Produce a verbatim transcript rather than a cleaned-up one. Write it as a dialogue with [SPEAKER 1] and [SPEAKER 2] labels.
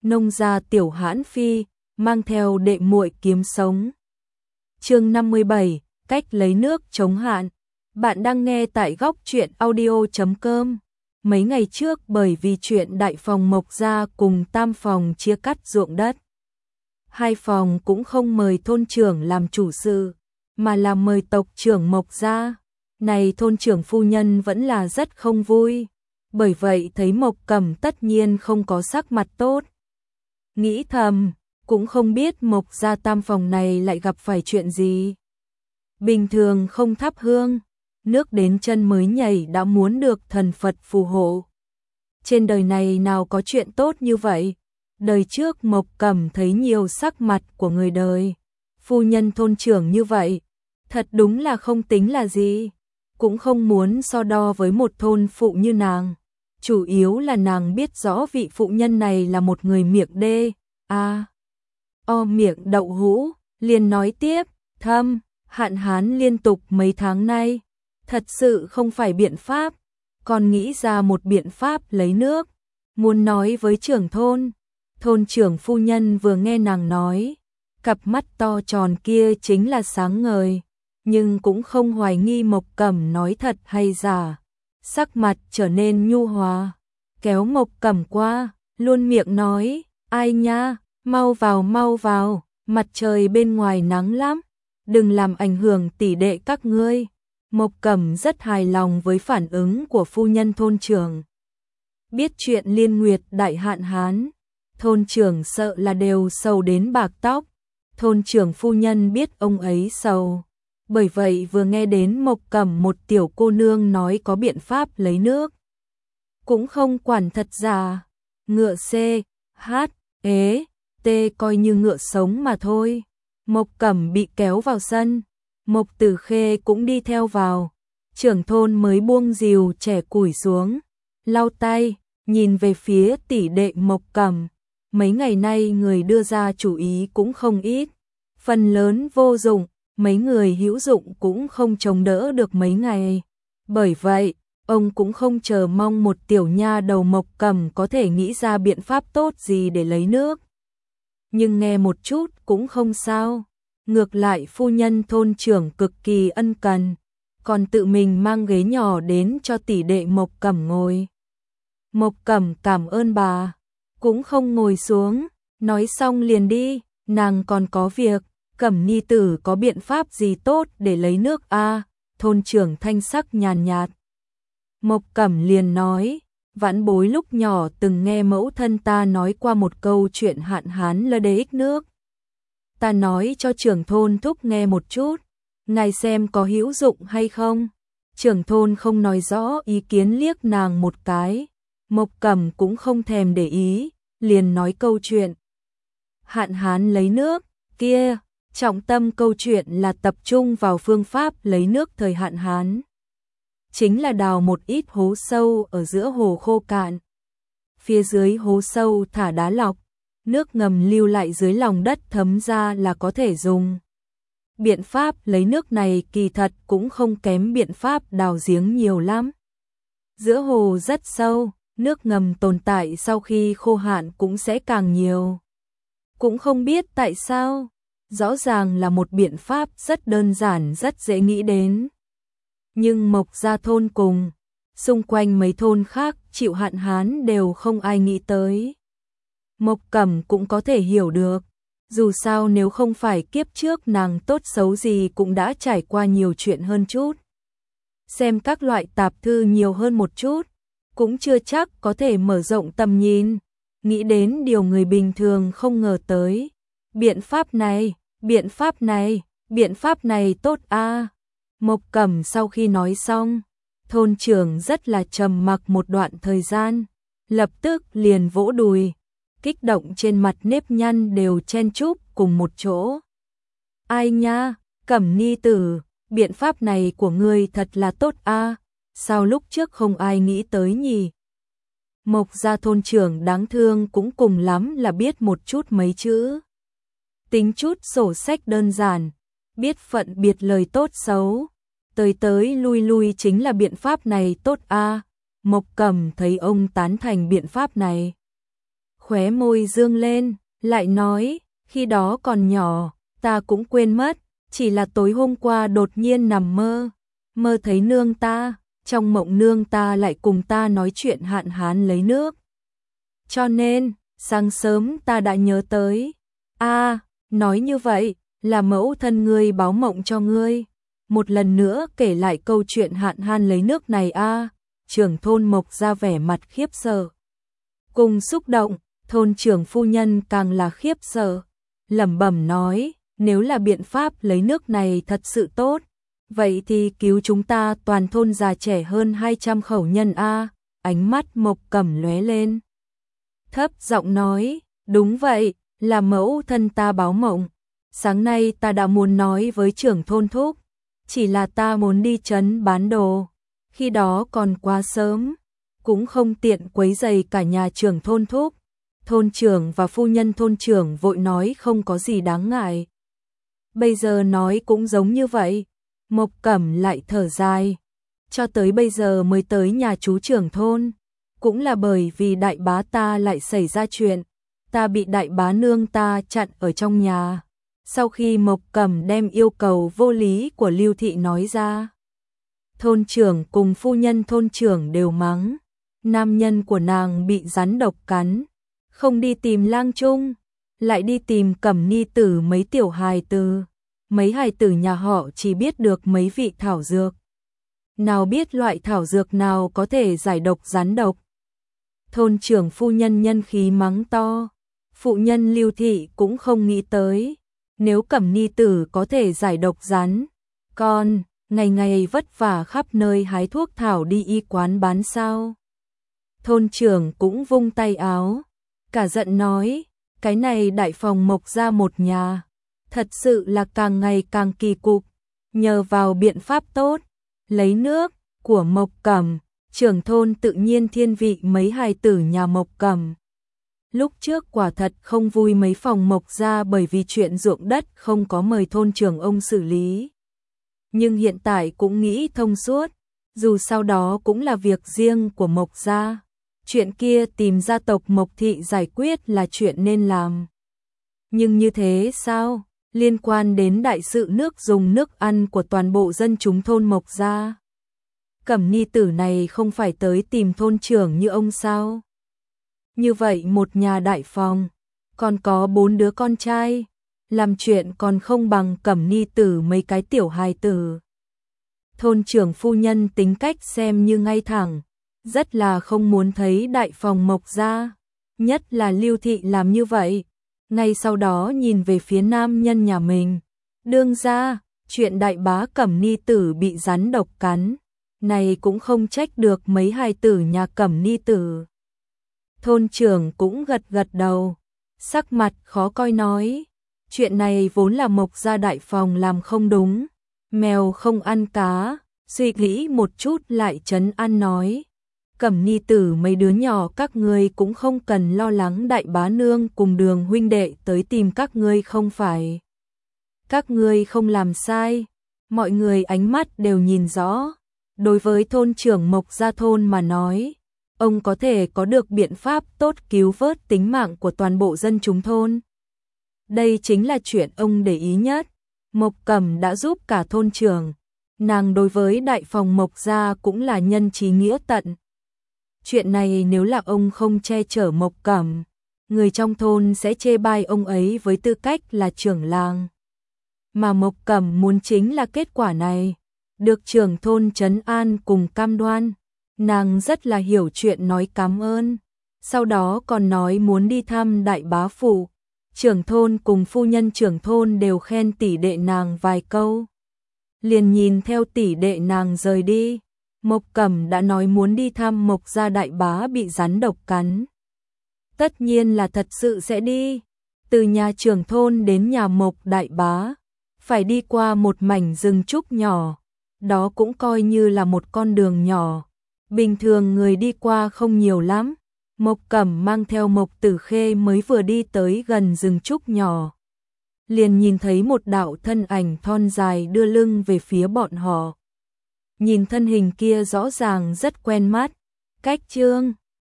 [SPEAKER 1] nông gia tiểu hãn phi, mang theo đệ muội kiếm sống. Chương năm mươi bảy, cách lấy nước chống hạn. Bạn đang nghe tại góc truyện audio chấm com. Mấy ngày trước bởi vì chuyện đại phòng Mộc gia cùng tam phòng chia cắt ruộng đất, hai phòng cũng không mời thôn trưởng làm chủ sự, mà là mời tộc trưởng Mộc gia. Này thôn trưởng phu nhân vẫn là rất không vui, bởi vậy thấy Mộc Cẩm tất nhiên không có sắc mặt tốt. Nghĩ thầm, cũng không biết Mộc gia tam phòng này lại gặp phải chuyện gì. Bình thường không thắp hương, nước đến chân mới nhảy đã muốn được thần Phật phù hộ. Trên đời này nào có chuyện tốt như vậy. Đời trước Mộc Cẩm thấy nhiều sắc mặt của người đời, phu nhân thôn trưởng như vậy, thật đúng là không tính là gì, cũng không muốn so đo với một thôn phụ như nàng. Chủ yếu là nàng biết rõ vị phụ nhân này là một người miệng đê, a, o miệng đậu hũ, liền nói tiếp, thâm, hạn hán liên tục mấy tháng nay, thật sự không phải biện pháp, còn nghĩ ra một biện pháp lấy nước, muốn nói với trưởng thôn. Thôn trưởng phu nhân vừa nghe nàng nói, cặp mắt to tròn kia chính là sáng ngời, nhưng cũng không hoài nghi Mộc Cẩm nói thật hay giả, sắc mặt trở nên nhu hòa, kéo Mộc Cẩm qua, luôn miệng nói, ai nha, mau vào mau vào, mặt trời bên ngoài nắng lắm, đừng làm ảnh hưởng tỷ đệ các ngươi. Mộc Cẩm rất hài lòng với phản ứng của phu nhân thôn trưởng. Biết chuyện liên nguyệt đại hạn hán, thôn trưởng sợ là đều sầu đến bạc tóc, thôn trưởng phu nhân biết ông ấy sầu. Bởi vậy vừa nghe đến Mộc Cẩm một tiểu cô nương nói có biện pháp lấy nước, cũng không quản thật giả, ngựa C, H, ế, T coi như ngựa sống mà thôi. Mộc Cẩm bị kéo vào sân, Mộc Tử Khê cũng đi theo vào, trưởng thôn mới buông rìu trẻ củi xuống, lau tay, nhìn về phía tỷ đệ Mộc Cẩm. Mấy ngày nay người đưa ra chủ ý cũng không ít, phần lớn vô dụng, mấy người hữu dụng cũng không chống đỡ được mấy ngày. Bởi vậy, ông cũng không chờ mong một tiểu nha đầu Mộc Cẩm có thể nghĩ ra biện pháp tốt gì để lấy nước. Nhưng nghe một chút cũng không sao, ngược lại phu nhân thôn trưởng cực kỳ ân cần, còn tự mình mang ghế nhỏ đến cho tỷ đệ Mộc Cẩm ngồi. Mộc Cẩm cảm ơn bà, cũng không ngồi xuống, nói xong liền đi, nàng còn có việc. Cẩm nhi tử có biện pháp gì tốt để lấy nước a? À? Thôn trưởng thanh sắc nhàn nhạt. Mộc Cẩm liền nói, vãn bối lúc nhỏ từng nghe mẫu thân ta nói qua một câu chuyện hạn hán lơ đế ích nước. Ta nói cho trưởng thôn thúc nghe một chút, ngài xem có hữu dụng hay không. Trưởng thôn không nói rõ ý kiến, liếc nàng một cái. Mộc Cẩm cũng không thèm để ý, liền nói câu chuyện hạn hán lấy nước kia. Trọng tâm câu chuyện là tập trung vào phương pháp lấy nước thời hạn hán. Chính là đào một ít hố sâu ở giữa hồ khô cạn. Phía dưới hố sâu thả đá lọc, nước ngầm lưu lại dưới lòng đất thấm ra là có thể dùng. Biện pháp lấy nước này kỳ thật cũng không kém biện pháp đào giếng nhiều lắm. Giữa hồ rất sâu, nước ngầm tồn tại sau khi khô hạn cũng sẽ càng nhiều. Cũng không biết tại sao. Rõ ràng là một biện pháp rất đơn giản, rất dễ nghĩ đến. Nhưng Mộc gia thôn cùng, xung quanh mấy thôn khác chịu hạn hán đều không ai nghĩ tới. Mộc Cẩm cũng có thể hiểu được, dù sao nếu không phải kiếp trước nàng tốt xấu gì cũng đã trải qua nhiều chuyện hơn chút. Xem các loại tạp thư nhiều hơn một chút, cũng chưa chắc có thể mở rộng tầm nhìn, nghĩ đến điều người bình thường không ngờ tới. Biện pháp này, biện pháp này, biện pháp này tốt a. À. Mộc Cẩm sau khi nói xong, thôn trưởng rất là trầm mặc một đoạn thời gian, lập tức liền vỗ đùi, kích động trên mặt nếp nhăn đều chen chúc cùng một chỗ. Ai nha, Cẩm nhi tử, biện pháp này của ngươi thật là tốt a, à. Sao lúc trước không ai nghĩ tới nhỉ? Mộc gia thôn trưởng đáng thương cũng cùng lắm là biết một chút mấy chữ. Tính chút sổ sách đơn giản, biết phận biệt lời tốt xấu, tới tới lui lui chính là biện pháp này tốt a. À. Mộc Cẩm thấy ông tán thành biện pháp này, khóe môi dương lên, lại nói, khi đó còn nhỏ, ta cũng quên mất, chỉ là tối hôm qua đột nhiên nằm mơ, mơ thấy nương ta, trong mộng nương ta lại cùng ta nói chuyện hạn hán lấy nước. Cho nên, sáng sớm ta đã nhớ tới. A, à, nói như vậy, là mẫu thân ngươi báo mộng cho ngươi. Một lần nữa kể lại câu chuyện hạn hán lấy nước này a. À, trưởng thôn Mộc ra vẻ mặt khiếp sợ. Cùng xúc động, thôn trưởng phu nhân càng là khiếp sợ, lẩm bẩm nói, nếu là biện pháp lấy nước này thật sự tốt, vậy thì cứu chúng ta toàn thôn già trẻ hơn hai trăm khẩu nhân a. Ánh mắt Mộc Cẩm lóe lên, thấp giọng nói, đúng vậy, là mẫu thân ta báo mộng. Sáng nay ta đã muốn nói với trưởng thôn thúc, chỉ là ta muốn đi trấn bán đồ, khi đó còn quá sớm, cũng không tiện quấy rầy cả nhà trưởng thôn thúc. Thôn trưởng và phu nhân thôn trưởng vội nói không có gì đáng ngại. Bây giờ nói cũng giống như vậy. Mộc Cẩm lại thở dài, cho tới bây giờ mới tới nhà chú trưởng thôn, cũng là bởi vì đại bá ta lại xảy ra chuyện, ta bị đại bá nương ta chặn ở trong nhà. Sau khi Mộc Cẩm đem yêu cầu vô lý của Lưu Thị nói ra, thôn trưởng cùng phu nhân thôn trưởng đều mắng, nam nhân của nàng bị rắn độc cắn, không đi tìm lang trung, lại đi tìm Cẩm Ni tử mấy tiểu hài tử. Mấy hài tử nhà họ chỉ biết được mấy vị thảo dược, nào biết loại thảo dược nào có thể giải độc rắn độc. Thôn trưởng phu nhân nhân khí mắng to, phụ nhân Lưu Thị cũng không nghĩ tới, nếu Cẩm Ni tử có thể giải độc rắn, con ngày ngày vất vả khắp nơi hái thuốc thảo đi y quán bán sao. Thôn trưởng cũng vung tay áo, cả giận nói, cái này đại phòng Mộc ra một nhà, thật sự là càng ngày càng kỳ cục, nhờ vào biện pháp tốt, lấy nước của Mộc Cẩm, trưởng thôn tự nhiên thiên vị mấy hài tử nhà Mộc Cẩm. Lúc trước quả thật không vui mấy phòng Mộc ra bởi vì chuyện ruộng đất không có mời thôn trưởng ông xử lý. Nhưng hiện tại cũng nghĩ thông suốt, dù sau đó cũng là việc riêng của Mộc gia, chuyện kia tìm gia tộc Mộc Thị giải quyết là chuyện nên làm. Nhưng như thế sao? Liên quan đến đại sự nước dùng nước ăn của toàn bộ dân chúng thôn Mộc gia. Cẩm Ni tử này không phải tới tìm thôn trưởng như ông sao? Như vậy một nhà đại phòng, còn có bốn đứa con trai, làm chuyện còn không bằng Cẩm Ni tử mấy cái tiểu hài tử. Thôn trưởng phu nhân tính cách xem như ngay thẳng, rất là không muốn thấy đại phòng Mộc gia, nhất là Lưu Thị làm như vậy. Ngay sau đó nhìn về phía nam nhân nhà mình, đương ra, chuyện đại bá Cẩm Ni tử bị rắn độc cắn, này cũng không trách được mấy hài tử nhà Cẩm Ni tử. Thôn trưởng cũng gật gật đầu, sắc mặt khó coi nói, chuyện này vốn là Mộc gia đại phòng làm không đúng, mèo không ăn cá, suy nghĩ một chút lại trấn an nói. Cẩm Ni tử mấy đứa nhỏ các ngươi cũng không cần lo lắng, đại bá nương cùng Đường huynh đệ tới tìm các ngươi không phải. Các ngươi không làm sai, mọi người ánh mắt đều nhìn rõ. Đối với thôn trưởng Mộc gia thôn mà nói, ông có thể có được biện pháp tốt cứu vớt tính mạng của toàn bộ dân chúng thôn. Đây chính là chuyện ông để ý nhất. Mộc Cẩm đã giúp cả thôn trưởng, nàng đối với đại phòng Mộc gia cũng là nhân trí nghĩa tận. Chuyện này nếu là ông không che chở Mộc Cẩm, người trong thôn sẽ chê bai ông ấy với tư cách là trưởng làng. Mà Mộc Cẩm muốn chính là kết quả này, được trưởng thôn trấn an cùng cam đoan. Nàng rất là hiểu chuyện nói cảm ơn, sau đó còn nói muốn đi thăm đại bá phụ. Trưởng thôn cùng phu nhân trưởng thôn đều khen tỷ đệ nàng vài câu. Liền nhìn theo tỷ đệ nàng rời đi. Mộc Cẩm đã nói muốn đi thăm Mộc gia đại bá bị rắn độc cắn. Tất nhiên là thật sự sẽ đi. Từ nhà trưởng thôn đến nhà Mộc đại bá, phải đi qua một mảnh rừng trúc nhỏ. Đó cũng coi như là một con đường nhỏ. Bình thường người đi qua không nhiều lắm. Mộc Cẩm mang theo Mộc Tử Khê mới vừa đi tới gần rừng trúc nhỏ, liền nhìn thấy một đạo thân ảnh thon dài đưa lưng về phía bọn họ. Nhìn thân hình kia rõ ràng rất quen mắt. Cách Trương